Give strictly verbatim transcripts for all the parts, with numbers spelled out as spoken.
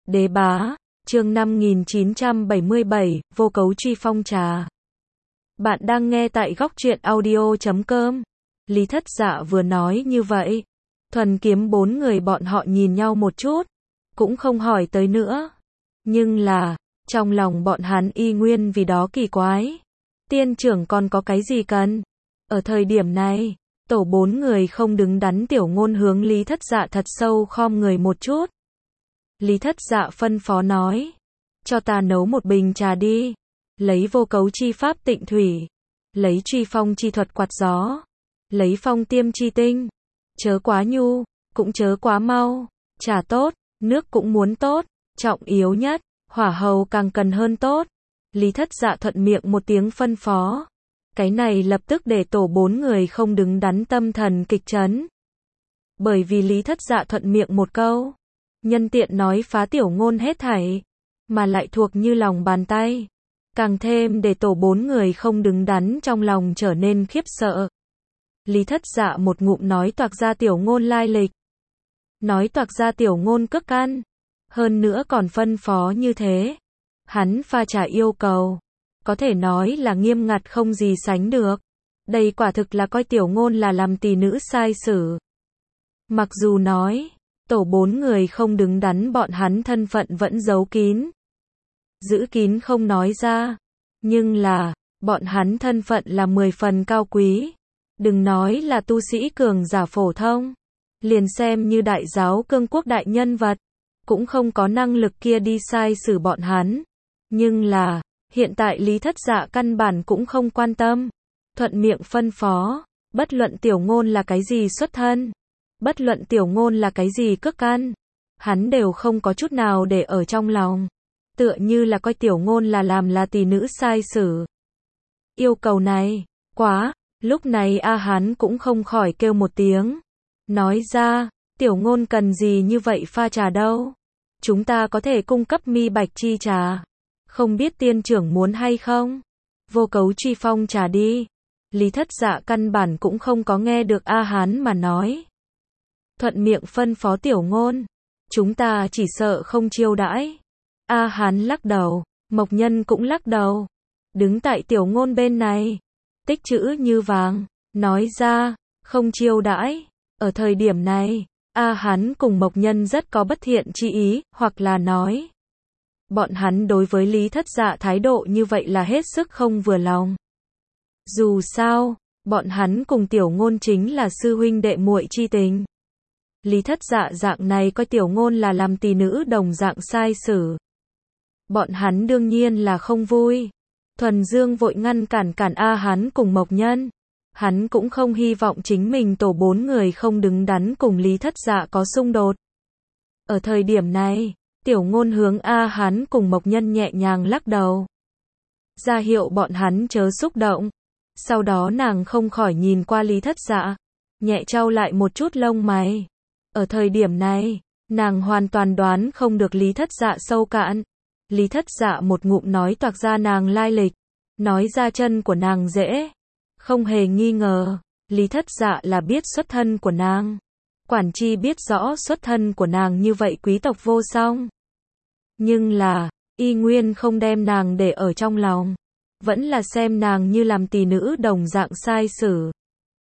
Đế bá, chương năm nghìn chín trăm bảy mươi bảy, vô cấu truy phong trà. Bạn đang nghe tại góc truyện audio chấm com. Lý Thất Dạ vừa nói như vậy. Thuần Kiếm bốn người bọn họ nhìn nhau một chút, cũng không hỏi tới nữa. Nhưng là, trong lòng bọn hắn y nguyên vì đó kỳ quái. Tiên trưởng còn có cái gì cần? Ở thời điểm này, tổ bốn người không đứng đắn Tiểu Ngôn hướng Lý Thất Dạ thật sâu khom người một chút. Lý Thất Dạ phân phó nói, cho ta nấu một bình trà đi, lấy vô cấu chi pháp tịnh thủy, lấy truy phong chi thuật quạt gió, lấy phong tiêm chi tinh, chớ quá nhu, cũng chớ quá mau, trà tốt, nước cũng muốn tốt, trọng yếu nhất, hỏa hầu càng cần hơn tốt. Lý Thất Dạ thuận miệng một tiếng phân phó. Cái này lập tức để tổ bốn người không đứng đắn tâm thần kịch chấn. Bởi vì Lý Thất Dạ thuận miệng một câu, nhân tiện nói phá Tiểu Ngôn hết thảy, mà lại thuộc như lòng bàn tay. Càng thêm để tổ bốn người không đứng đắn trong lòng trở nên khiếp sợ. Lý Thất Dạ một ngụm nói toạc ra Tiểu Ngôn lai lịch. Nói toạc ra Tiểu Ngôn cước ăn. Hơn nữa còn phân phó như thế. Hắn pha trà yêu cầu, có thể nói là nghiêm ngặt không gì sánh được. Đây quả thực là coi Tiểu Ngôn là làm tỷ nữ sai sử. Mặc dù nói, tổ bốn người không đứng đắn bọn hắn thân phận vẫn giấu kín. Giữ kín không nói ra. Nhưng là, bọn hắn thân phận là mười phần cao quý. Đừng nói là tu sĩ cường giả phổ thông. Liền xem như đại giáo cương quốc đại nhân vật. Cũng không có năng lực kia đi sai xử bọn hắn. Nhưng là, hiện tại Lý Thất Dạ căn bản cũng không quan tâm. Thuận miệng phân phó, bất luận Tiểu Ngôn là cái gì xuất thân, bất luận Tiểu Ngôn là cái gì cước ăn, hắn đều không có chút nào để ở trong lòng. Tựa như là coi Tiểu Ngôn là làm là tỷ nữ sai sử. Yêu cầu này, quá, lúc này A Hán cũng không khỏi kêu một tiếng. Nói ra, Tiểu Ngôn cần gì như vậy pha trà đâu. Chúng ta có thể cung cấp mi bạch chi trà. Không biết tiên trưởng muốn hay không? Vô cấu truy phong trà đi. Lý Thất Dạ căn bản cũng không có nghe được A Hán mà nói. Thuận miệng phân phó Tiểu Ngôn. Chúng ta chỉ sợ không chiêu đãi. A Hán lắc đầu, Mộc Nhân cũng lắc đầu. Đứng tại Tiểu Ngôn bên này. Tích chữ như vàng. Nói ra, không chiêu đãi. Ở thời điểm này, A Hán cùng Mộc Nhân rất có bất thiện chi ý, hoặc là nói. Bọn hắn đối với Lý Thất Dạ thái độ như vậy là hết sức không vừa lòng. Dù sao, bọn hắn cùng Tiểu Ngôn chính là sư huynh đệ muội chi tình. Lý Thất Dạ dạng này coi Tiểu Ngôn là làm tỷ nữ đồng dạng sai sử. Bọn hắn đương nhiên là không vui. Thuần Dương vội ngăn cản cản A Hán cùng Mộc Nhân. Hắn cũng không hy vọng chính mình tổ bốn người không đứng đắn cùng Lý Thất Dạ có xung đột. Ở thời điểm này, Tiểu Ngôn hướng A Hán cùng Mộc Nhân nhẹ nhàng lắc đầu. Ra hiệu bọn hắn chớ xúc động. Sau đó nàng không khỏi nhìn qua Lý Thất Dạ. Nhẹ trao lại một chút lông mày. Ở thời điểm này, nàng hoàn toàn đoán không được Lý Thất Dạ sâu cạn. Lý Thất Dạ một ngụm nói toạc ra nàng lai lịch. Nói ra chân của nàng dễ. Không hề nghi ngờ, Lý Thất Dạ là biết xuất thân của nàng. Quản chi biết rõ xuất thân của nàng như vậy quý tộc vô song. Nhưng là, y nguyên không đem nàng để ở trong lòng. Vẫn là xem nàng như làm tỷ nữ đồng dạng sai sử.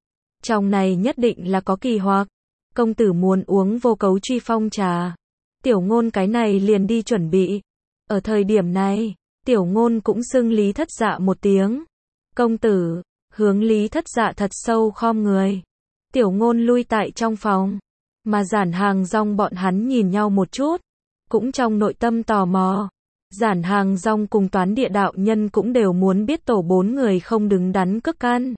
Trong này nhất định là có kỳ hoặc. Công tử muốn uống vô cấu truy phong trà. Tiểu Ngôn cái này liền đi chuẩn bị. Ở thời điểm này, Tiểu Ngôn cũng xưng Lý Thất Dạ một tiếng. Công tử, hướng Lý Thất Dạ thật sâu khom người. Tiểu Ngôn lui tại trong phòng. Mà Giản Hàng Dong bọn hắn nhìn nhau một chút. Cũng trong nội tâm tò mò. Giản Hàng Dong cùng Toán Địa đạo nhân cũng đều muốn biết tổ bốn người không đứng đắn cước ăn.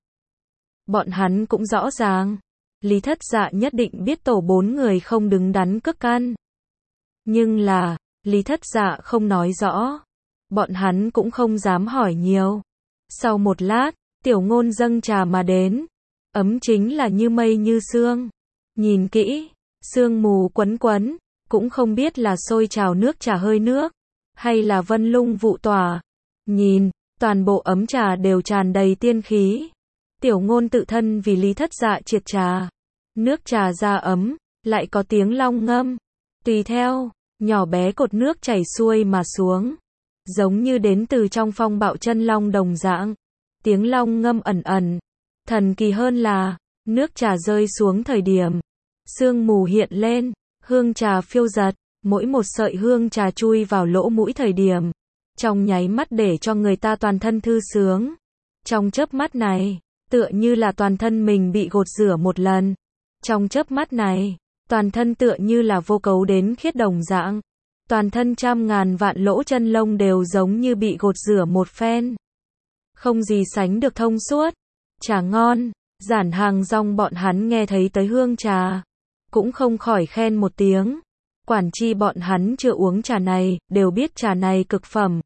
Bọn hắn cũng rõ ràng. Lý Thất Dạ nhất định biết tổ bốn người không đứng đắn cước ăn. Nhưng là, Lý Thất Dạ không nói rõ. Bọn hắn cũng không dám hỏi nhiều. Sau một lát, Tiểu Ngôn dâng trà mà đến. Ấm chính là như mây như sương. Nhìn kỹ, sương mù quấn quấn. Cũng không biết là sôi trào nước trà hơi nước, hay là vân lung vụ tỏa. Nhìn, toàn bộ ấm trà đều tràn đầy tiên khí. Tiểu Ngôn tự thân vì Lý Thất Dạ triệt trà. Nước trà ra ấm, lại có tiếng long ngâm. Tùy theo, nhỏ bé cột nước chảy xuôi mà xuống, giống như đến từ trong phong bạo chân long đồng dạng. Tiếng long ngâm ẩn ẩn. Thần kỳ hơn là, nước trà rơi xuống thời điểm, sương mù hiện lên, hương trà phiêu dật, mỗi một sợi hương trà chui vào lỗ mũi thời điểm, trong nháy mắt để cho người ta toàn thân thư sướng. Trong chớp mắt này, tựa như là toàn thân mình bị gột rửa một lần. Trong chớp mắt này, toàn thân tựa như là vô cấu đến khiết đồng dạng. Toàn thân trăm ngàn vạn lỗ chân lông đều giống như bị gột rửa một phen. Không gì sánh được thông suốt. Trà ngon, Giản Hàng Rong bọn hắn nghe thấy tới hương trà, cũng không khỏi khen một tiếng. Quản chi bọn hắn chưa uống trà này, đều biết trà này cực phẩm.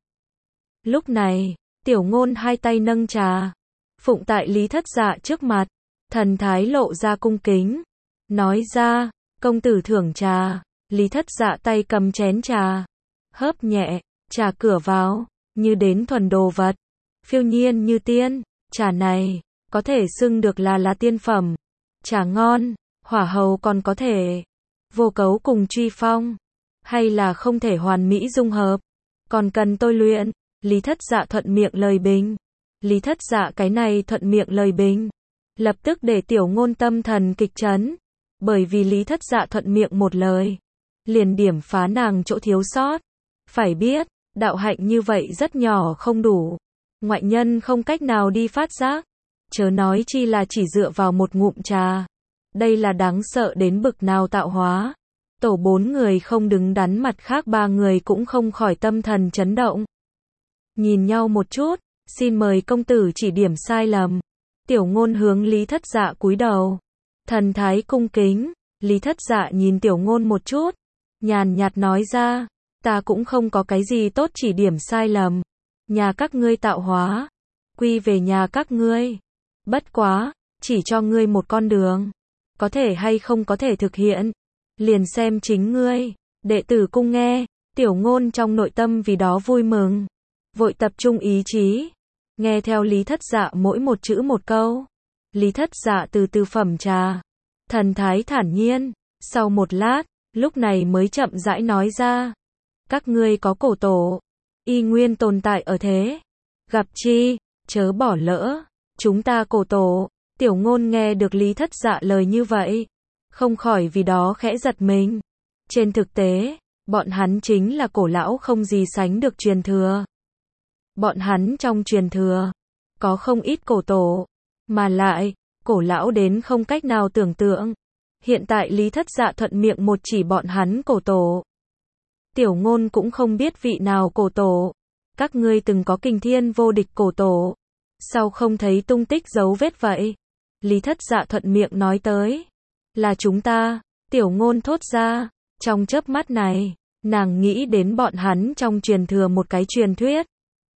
Lúc này, Tiểu Ngôn hai tay nâng trà, phụng tại Lý Thất Dạ trước mặt, thần thái lộ ra cung kính, nói ra, công tử thưởng trà. Lý Thất Dạ tay cầm chén trà, hớp nhẹ, trà cửa vào, như đến thuần đồ vật, phiêu nhiên như tiên. Trà này, có thể xưng được là là tiên phẩm. Trà ngon, hỏa hầu còn có thể vô cấu cùng truy phong, hay là không thể hoàn mỹ dung hợp, còn cần tôi luyện. Lý Thất Dạ thuận miệng lời bình. Lý Thất Dạ cái này thuận miệng lời bình, lập tức để Tiểu Ngôn tâm thần kịch chấn, bởi vì Lý Thất Dạ thuận miệng một lời, liền điểm phá nàng chỗ thiếu sót. Phải biết, đạo hạnh như vậy rất nhỏ không đủ, ngoại nhân không cách nào đi phát giác, chớ nói chi là chỉ dựa vào một ngụm trà. Đây là đáng sợ đến bực nào tạo hóa. Tổ bốn người không đứng đắn, mặt khác ba người cũng không khỏi tâm thần chấn động. Nhìn nhau một chút, xin mời công tử chỉ điểm sai lầm. Tiểu Ngôn hướng Lý Thất Dạ cúi đầu, thần thái cung kính. Lý Thất Dạ nhìn Tiểu Ngôn một chút, nhàn nhạt nói ra, ta cũng không có cái gì tốt chỉ điểm sai lầm. Nhà các ngươi tạo hóa, quy về nhà các ngươi. Bất quá, chỉ cho ngươi một con đường, có thể hay không có thể thực hiện, liền xem chính ngươi. Đệ tử cung nghe. Tiểu Ngôn trong nội tâm vì đó vui mừng, vội tập trung ý chí, nghe theo Lý Thất Dạ mỗi một chữ một câu. Lý Thất Dạ từ từ phẩm trà, thần thái thản nhiên, sau một lát, lúc này mới chậm rãi nói ra, các ngươi có cổ tổ, y nguyên tồn tại ở thế, gặp chi, chớ bỏ lỡ, chúng ta cổ tổ. Tiểu Ngôn nghe được Lý Thất Dạ lời như vậy, không khỏi vì đó khẽ giật mình. Trên thực tế, bọn hắn chính là cổ lão không gì sánh được truyền thừa. Bọn hắn trong truyền thừa, có không ít cổ tổ, mà lại, cổ lão đến không cách nào tưởng tượng. Hiện tại Lý Thất Dạ thuận miệng một chỉ bọn hắn cổ tổ. Tiểu Ngôn cũng không biết vị nào cổ tổ. Các ngươi từng có kinh thiên vô địch cổ tổ, sao không thấy tung tích dấu vết vậy? Lý Thất Dạ thuận miệng nói tới, là chúng ta. Tiểu Ngôn thốt ra, trong chớp mắt này, nàng nghĩ đến bọn hắn trong truyền thừa một cái truyền thuyết.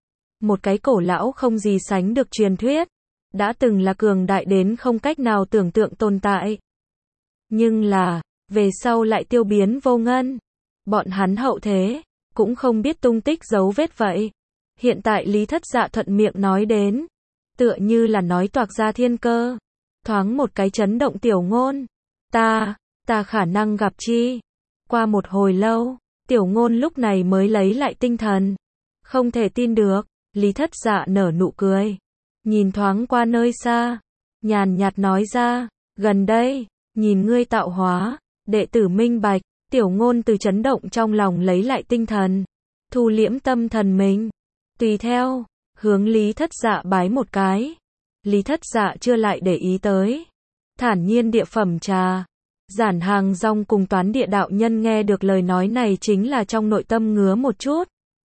Một cái cổ lão không gì sánh được truyền thuyết, đã từng là cường đại đến không cách nào tưởng tượng tồn tại. Nhưng là, về sau lại tiêu biến vô ngân. Bọn hắn hậu thế, cũng không biết tung tích dấu vết vậy. Hiện tại Lý Thất Dạ thuận miệng nói đến, tựa như là nói toạc ra thiên cơ. Thoáng một cái chấn động Tiểu Ngôn. Ta, ta khả năng gặp chi? Qua một hồi lâu, Tiểu Ngôn lúc này mới lấy lại tinh thần. Không thể tin được, Lý Thất Dạ nở nụ cười, nhìn thoáng qua nơi xa, nhàn nhạt nói ra, gần đây, nhìn ngươi tạo hóa, đệ tử minh bạch. Tiểu Ngôn từ chấn động trong lòng lấy lại tinh thần, thu liễm tâm thần mình, tùy theo, hướng Lý Thất Dạ bái một cái. Lý Thất Dạ chưa lại để ý tới, thản nhiên địa phẩm trà. Giản Hàng Rong cùng Toán Địa đạo nhân nghe được lời nói này chính là trong nội tâm ngứa một chút.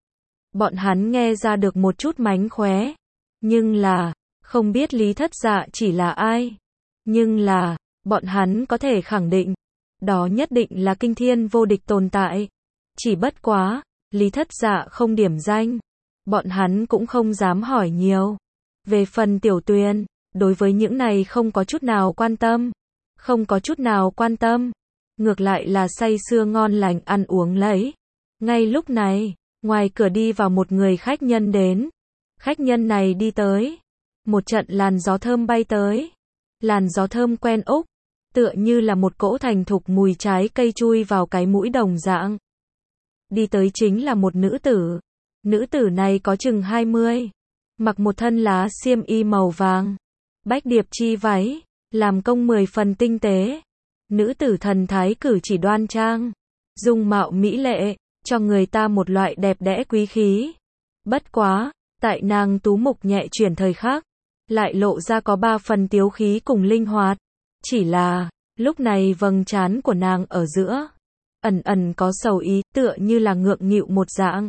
Bọn hắn nghe ra được một chút mánh khóe, nhưng là, không biết Lý Thất Dạ chỉ là ai. Nhưng là, bọn hắn có thể khẳng định, đó nhất định là kinh thiên vô địch tồn tại. Chỉ bất quá, Lý Thất Dạ không điểm danh, bọn hắn cũng không dám hỏi nhiều. Về phần Tiểu Tuyền, đối với những này không có chút nào quan tâm. Không có chút nào quan tâm. Ngược lại là say sưa ngon lành ăn uống lấy. Ngay lúc này, ngoài cửa đi vào một người khách nhân đến. Khách nhân này đi tới, một trận làn gió thơm bay tới. Làn gió thơm quen úc, tựa như là một cỗ thành thục mùi trái cây chui vào cái mũi đồng dạng. đi tới chính là một nữ tử. Nữ tử này có chừng hai mươi, mặc một thân lá xiêm y màu vàng, bách điệp chi váy, làm công mười phần tinh tế. Nữ tử thần thái cử chỉ đoan trang, dung mạo mỹ lệ, cho người ta một loại đẹp đẽ quý khí. Bất quá, tại nàng tú mục nhẹ chuyển thời khắc, lại lộ ra có ba phần tiếu khí cùng linh hoạt. Chỉ là, lúc này vầng trán của nàng ở giữa, ẩn ẩn có sầu ý, tựa như là ngượng nghịu một dạng.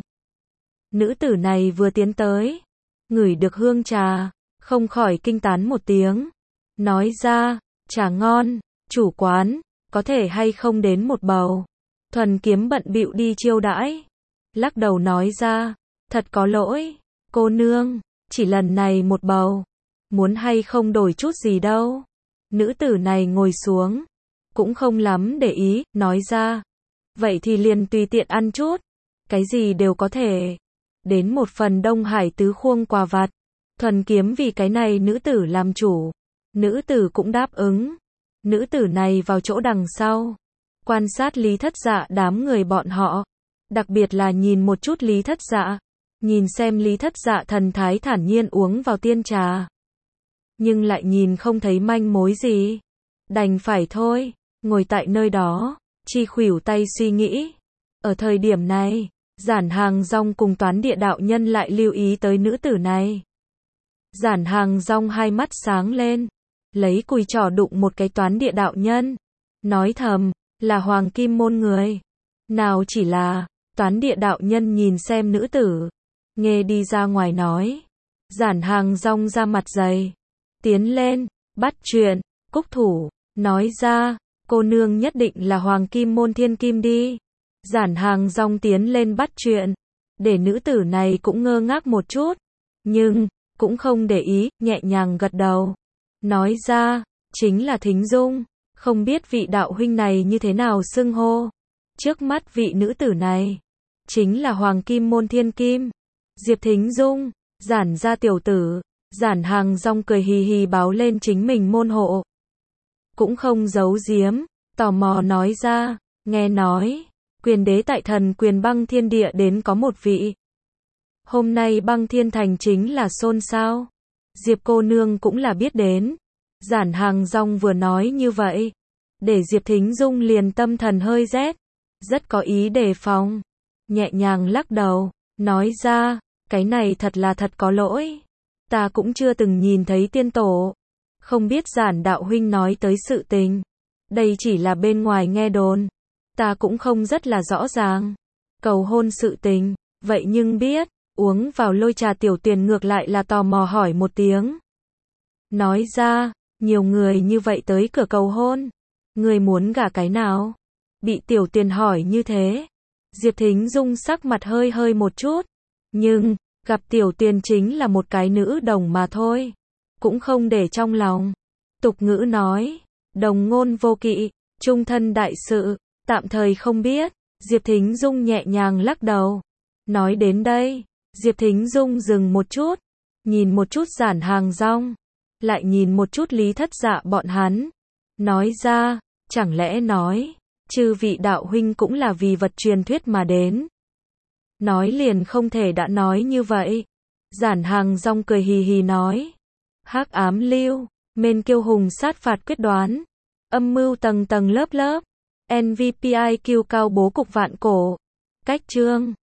Nữ tử này vừa tiến tới, ngửi được hương trà, không khỏi kinh tán một tiếng. Nói ra, trà ngon, chủ quán, có thể hay không đến một bầu. Thuần Kiếm bận bịu đi chiêu đãi. Lắc đầu nói ra, thật có lỗi, cô nương, chỉ lần này một bầu. Muốn hay không đổi chút gì đâu. Nữ tử này ngồi xuống, cũng không lắm để ý, nói ra. Vậy thì liền tùy tiện ăn chút, cái gì đều có thể. Đến một phần Đông Hải tứ khuông quà vặt. Thuần Kiếm vì cái này nữ tử làm chủ. Nữ tử cũng đáp ứng. Nữ tử này vào chỗ đằng sau, quan sát Lý Thất Dạ đám người bọn họ. Đặc biệt là nhìn một chút Lý Thất Dạ. Nhìn xem Lý Thất Dạ thần thái thản nhiên uống vào tiên trà. Nhưng lại nhìn không thấy manh mối gì. Đành phải thôi, ngồi tại nơi đó, chi khuỷu tay suy nghĩ. Ở thời điểm này, Giản Hàng Rong cùng Toán Địa đạo nhân lại lưu ý tới nữ tử này. Giản Hàng Rong hai mắt sáng lên, lấy cùi trỏ đụng một cái Toán Địa đạo nhân, nói thầm, là Hoàng Kim môn người. Nào chỉ là, Toán Địa đạo nhân nhìn xem nữ tử, nghe đi ra ngoài nói. Giản Hàng Rong ra mặt dày, tiến lên, bắt chuyện, cúc thủ, nói ra, cô nương nhất định là Hoàng Kim môn thiên kim đi. Giản Hàng Rong tiến lên bắt chuyện, để nữ tử này cũng ngơ ngác một chút, nhưng, cũng không để ý, nhẹ nhàng gật đầu. Nói ra, chính là Thính Dung, không biết vị đạo huynh này như thế nào xưng hô. Trước mắt vị nữ tử này, chính là Hoàng Kim môn thiên kim, Diệp Thính Dung, Giản gia tiểu tử. Giản Hàng Rong cười hì hì báo lên chính mình môn hộ. Cũng không giấu giếm, tò mò nói ra, nghe nói, quyền đế tại Thần Quyền Băng Thiên Địa đến có một vị. Hôm nay Băng Thiên Thành chính là xôn xao. Diệp cô nương cũng là biết đến. Giản Hàng Rong vừa nói như vậy, để Diệp Thính Dung liền tâm thần hơi rét, rất có ý đề phòng. Nhẹ nhàng lắc đầu, nói ra, cái này thật là thật có lỗi. Ta cũng chưa từng nhìn thấy tiên tổ. Không biết Giản đạo huynh nói tới sự tình. Đây chỉ là bên ngoài nghe đồn. Ta cũng không rất là rõ ràng. Cầu hôn sự tình, vậy nhưng biết, uống vào lôi trà Tiểu Tuyền ngược lại là tò mò hỏi một tiếng. Nói ra, nhiều người như vậy tới cửa cầu hôn. Người muốn gả cái nào? Bị Tiểu Tuyền hỏi như thế. Diệp Thính Dung sắc mặt hơi hơi một chút. Nhưng, gặp Tiểu Tuyền chính là một cái nữ đồng mà thôi. Cũng không để trong lòng. Tục ngữ nói, đồng ngôn vô kỵ, trung thân đại sự, tạm thời không biết. Diệp Thính Dung nhẹ nhàng lắc đầu. Nói đến đây, Diệp Thính Dung dừng một chút, nhìn một chút Giản Hàng Rong, lại nhìn một chút Lý Thất Dạ bọn hắn. Nói ra, chẳng lẽ nói, chư vị đạo huynh cũng là vì vật truyền thuyết mà đến. Nói liền không thể đã nói như vậy. Giản Hàng Rong cười hì hì nói. Hắc ám lưu, mên kiêu hùng sát phạt quyết đoán. Âm mưu tầng tầng lớp lớp. en vê pê i Q cao bố cục vạn cổ. Cách chương.